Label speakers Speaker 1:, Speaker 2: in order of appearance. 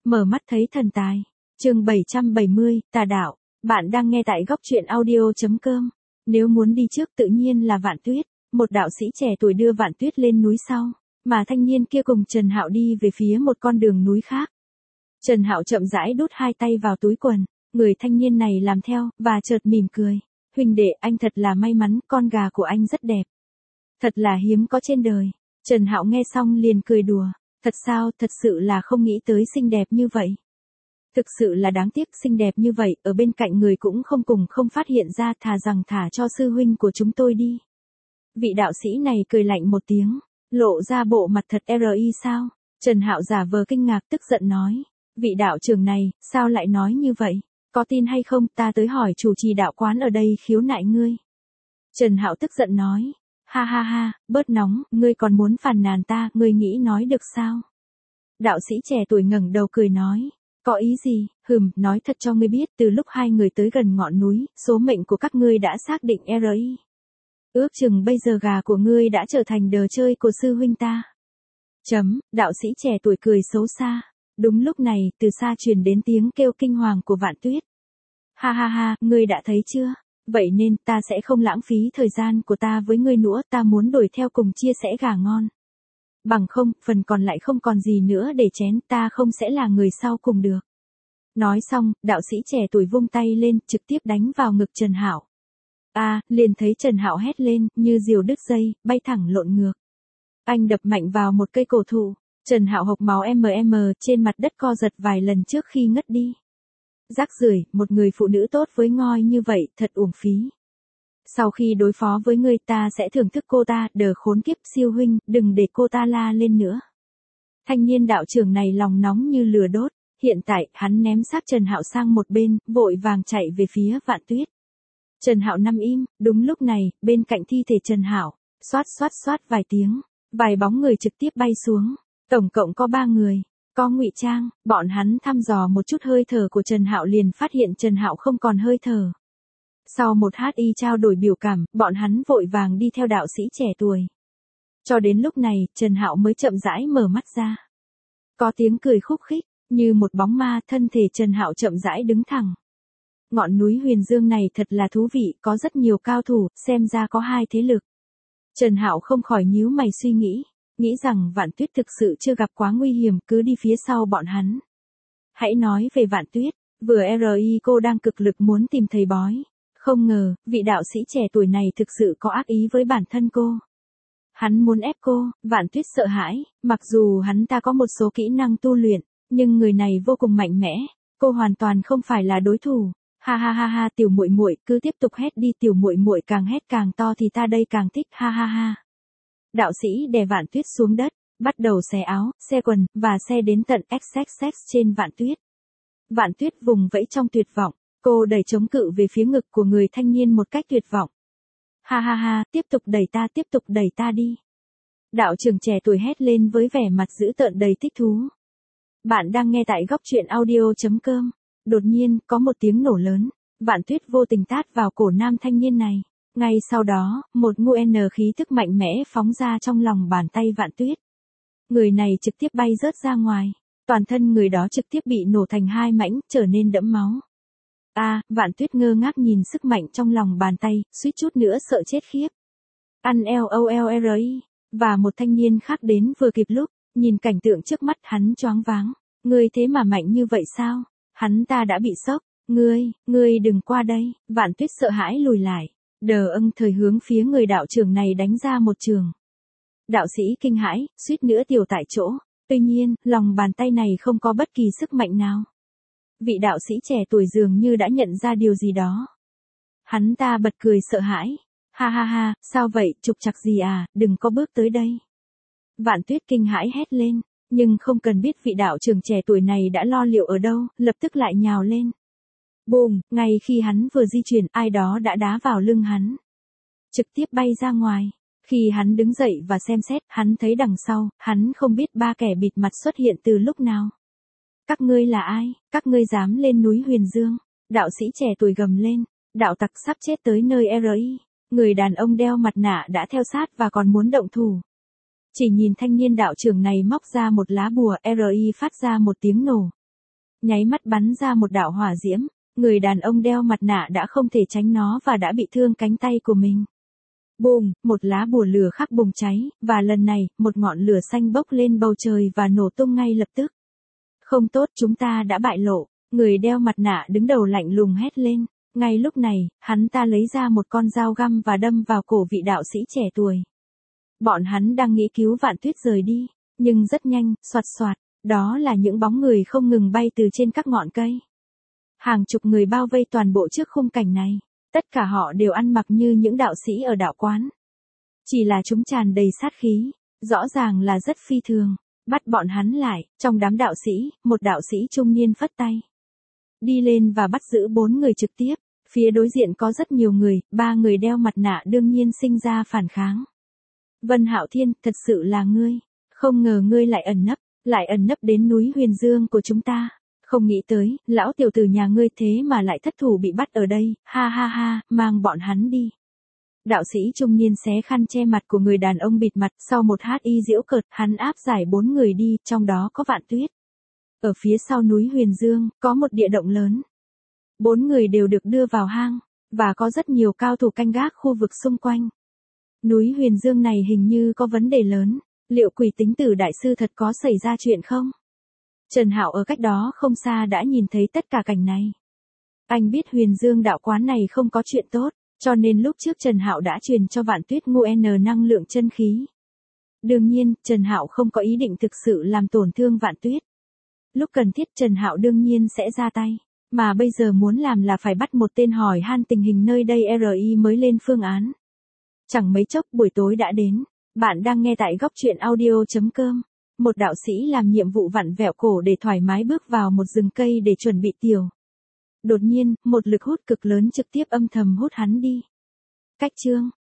Speaker 1: Mở mắt thấy thần tài. Chương 770, Tà đạo. Bạn đang nghe tại góc truyện audio.com. Nếu muốn đi trước tự nhiên là Vạn Tuyết, một đạo sĩ trẻ tuổi đưa Vạn Tuyết lên núi sau, mà thanh niên kia cùng Trần Hạo đi về phía một con đường núi khác. Trần Hạo chậm rãi đút hai tay vào túi quần, người thanh niên này làm theo, và chợt mỉm cười. Huynh đệ, anh thật là may mắn, con gà của anh rất đẹp. Thật là hiếm có trên đời. Trần Hạo nghe xong liền cười đùa. Thật sao, thật sự là không nghĩ tới xinh đẹp như vậy. Thực sự là đáng tiếc, xinh đẹp như vậy, ở bên cạnh người cũng không phát hiện ra, thà rằng thả cho sư huynh của chúng tôi đi. Vị đạo sĩ này cười lạnh một tiếng, lộ ra bộ mặt thật RI sao? Trần Hạo giả vờ kinh ngạc tức giận nói. Vị đạo trưởng này, sao lại nói như vậy? Có tin hay không, ta tới hỏi chủ trì đạo quán ở đây khiếu nại ngươi. Trần Hạo tức giận nói. Ha ha ha, bớt nóng, ngươi còn muốn phàn nàn ta, ngươi nghĩ nói được sao? Đạo sĩ trẻ tuổi ngẩng đầu cười nói. Có ý gì? Nói thật cho ngươi biết, từ lúc hai người tới gần ngọn núi, số mệnh của các ngươi đã xác định RI. Ước chừng bây giờ gà của ngươi đã trở thành đờ chơi của sư huynh ta. Đạo sĩ trẻ tuổi cười xấu xa. Đúng lúc này, từ xa truyền đến tiếng kêu kinh hoàng của Vạn Tuyết. Ha ha ha, ngươi đã thấy chưa? Vậy nên, ta sẽ không lãng phí thời gian của ta với ngươi nữa, ta muốn đuổi theo cùng chia sẻ gà ngon. Bằng không, phần còn lại không còn gì nữa để chén, ta không sẽ là người sau cùng được. Nói xong, đạo sĩ trẻ tuổi vung tay lên, trực tiếp đánh vào ngực Trần Hạo. Liền thấy Trần Hạo hét lên, như diều đứt dây, bay thẳng lộn ngược. Anh đập mạnh vào một cây cổ thụ, Trần Hạo hộc máu trên mặt đất co giật vài lần trước khi ngất đi. Rác rưởi, một người phụ nữ tốt với ngoi như vậy, thật uổng phí. Sau khi đối phó với ngươi ta sẽ thưởng thức cô ta, đờ khốn kiếp siêu huynh, đừng để cô ta la lên nữa. Thanh niên đạo trưởng này lòng nóng như lửa đốt, hiện tại, hắn ném xác Trần Hạo sang một bên, vội vàng chạy về phía Vạn Tuyết. Trần Hạo nằm im, đúng lúc này, bên cạnh thi thể Trần Hạo, xoát vài tiếng, vài bóng người trực tiếp bay xuống, tổng cộng có 3 người. Có ngụy trang, bọn hắn thăm dò một chút hơi thở của Trần Hạo liền phát hiện Trần Hạo không còn hơi thở. Sau một HI trao đổi biểu cảm, bọn hắn vội vàng đi theo đạo sĩ trẻ tuổi. Cho đến lúc này, Trần Hạo mới chậm rãi mở mắt ra. Có tiếng cười khúc khích, như một bóng ma, thân thể Trần Hạo chậm rãi đứng thẳng. Ngọn núi Huyền Dương này thật là thú vị, có rất nhiều cao thủ, xem ra có 2 thế lực. Trần Hạo không khỏi nhíu mày suy nghĩ rằng Vạn Tuyết thực sự chưa gặp quá nguy hiểm, cứ đi phía sau bọn hắn. Hãy nói về Vạn Tuyết, vừa RI cô đang cực lực muốn tìm thầy bói. Không ngờ, vị đạo sĩ trẻ tuổi này thực sự có ác ý với bản thân cô. Hắn muốn ép cô, Vạn Tuyết sợ hãi, mặc dù hắn ta có một số kỹ năng tu luyện, nhưng người này vô cùng mạnh mẽ, cô hoàn toàn không phải là đối thủ. Ha ha ha ha, tiểu muội muội cứ tiếp tục hét đi, tiểu muội muội càng hét càng to thì ta đây càng thích, ha ha ha. Đạo sĩ đè Vạn Tuyết xuống đất, bắt đầu xé áo, xe quần, và xe đến tận XXX trên Vạn Tuyết. Vạn Tuyết vùng vẫy trong tuyệt vọng, cô đẩy chống cự về phía ngực của người thanh niên một cách tuyệt vọng. Ha ha ha, tiếp tục đẩy ta đi. Đạo trưởng trẻ tuổi hét lên với vẻ mặt dữ tợn đầy thích thú. Bạn đang nghe tại góc truyện audio.com. Đột nhiên, có một tiếng nổ lớn, Vạn Tuyết vô tình tát vào cổ nam thanh niên này. Ngay sau đó, một nguồn khí tức mạnh mẽ phóng ra trong lòng bàn tay Vạn Tuyết. Người này trực tiếp bay rớt ra ngoài, toàn thân người đó trực tiếp bị nổ thành 2 mảnh, trở nên đẫm máu. Vạn Tuyết ngơ ngác nhìn sức mạnh trong lòng bàn tay, suýt chút nữa sợ chết khiếp. LOLRI, và một thanh niên khác đến vừa kịp lúc, nhìn cảnh tượng trước mắt hắn choáng váng. Ngươi thế mà mạnh như vậy sao? Hắn ta đã bị sốc. Ngươi đừng qua đây. Vạn Tuyết sợ hãi lùi lại. Thời hướng phía người đạo trưởng này đánh ra một trường. Đạo sĩ kinh hãi, suýt nữa tiểu tại chỗ. Tuy nhiên, lòng bàn tay này không có bất kỳ sức mạnh nào. Vị đạo sĩ trẻ tuổi dường như đã nhận ra điều gì đó. Hắn ta bật cười sợ hãi. Ha ha ha, sao vậy, trục trặc gì à, đừng có bước tới đây. Vạn Tuyết kinh hãi hét lên, nhưng không cần biết vị đạo trưởng trẻ tuổi này đã lo liệu ở đâu, lập tức lại nhào lên. Bùm, ngay khi hắn vừa di chuyển, ai đó đã đá vào lưng hắn. Trực tiếp bay ra ngoài. Khi hắn đứng dậy và xem xét, hắn thấy đằng sau, hắn không biết 3 kẻ bịt mặt xuất hiện từ lúc nào. Các ngươi là ai? Các ngươi dám lên núi Huyền Dương? Đạo sĩ trẻ tuổi gầm lên. Đạo tặc sắp chết tới nơi RI. Người đàn ông đeo mặt nạ đã theo sát và còn muốn động thủ. Chỉ nhìn thanh niên đạo trưởng này móc ra một lá bùa, RI phát ra một tiếng nổ. nháy mắt bắn ra một đạo hỏa diễm, người đàn ông đeo mặt nạ đã không thể tránh nó và đã bị thương cánh tay của mình. Bùm, một lá bùa lửa khác bùng cháy, và lần này, một ngọn lửa xanh bốc lên bầu trời và nổ tung ngay lập tức. Không tốt, chúng ta đã bại lộ, người đeo mặt nạ đứng đầu lạnh lùng hét lên. Ngay lúc này, hắn ta lấy ra một con dao găm và đâm vào cổ vị đạo sĩ trẻ tuổi. Bọn hắn đang nghĩ cứu Vạn Tuyết rời đi, nhưng rất nhanh, xoạt xoạt, đó là những bóng người không ngừng bay từ trên các ngọn cây. Hàng chục người bao vây toàn bộ trước khung cảnh này, tất cả họ đều ăn mặc như những đạo sĩ ở đạo quán. Chỉ là chúng tràn đầy sát khí, rõ ràng là rất phi thường. Bắt bọn hắn lại, trong đám đạo sĩ, một đạo sĩ trung niên phất tay. Đi lên và bắt giữ 4 người trực tiếp, phía đối diện có rất nhiều người, 3 người đeo mặt nạ đương nhiên sinh ra phản kháng. Vân Hạo Thiên, thật sự là ngươi, không ngờ ngươi lại ẩn nấp đến núi Huyền Dương của chúng ta. Không nghĩ tới, lão tiểu tử nhà ngươi thế mà lại thất thủ bị bắt ở đây, ha ha ha, mang bọn hắn đi. Đạo sĩ trung niên xé khăn che mặt của người đàn ông bịt mặt, sau một hát y giễu cợt, hắn áp giải 4 người đi, trong đó có Vạn Tuyết. Ở phía sau núi Huyền Dương, có một địa động lớn. 4 người đều được đưa vào hang, và có rất nhiều cao thủ canh gác khu vực xung quanh. Núi Huyền Dương này hình như có vấn đề lớn, liệu Quỷ Tính Tử đại sư thật có xảy ra chuyện không? Trần Hạo ở cách đó không xa đã nhìn thấy tất cả cảnh này. Anh biết Huyền Dương đạo quán này không có chuyện tốt, cho nên lúc trước Trần Hạo đã truyền cho Vạn Tuyết nguồn năng lượng chân khí. Đương nhiên, Trần Hạo không có ý định thực sự làm tổn thương Vạn Tuyết. Lúc cần thiết Trần Hạo đương nhiên sẽ ra tay, mà bây giờ muốn làm là phải bắt một tên hỏi han tình hình nơi đây RI mới lên phương án. Chẳng mấy chốc buổi tối đã đến, bạn đang nghe tại góc truyện audio.com. Một đạo sĩ làm nhiệm vụ vặn vẹo cổ để thoải mái bước vào một rừng cây để chuẩn bị tiểu. Đột nhiên, một lực hút cực lớn trực tiếp âm thầm hút hắn đi. Cách chương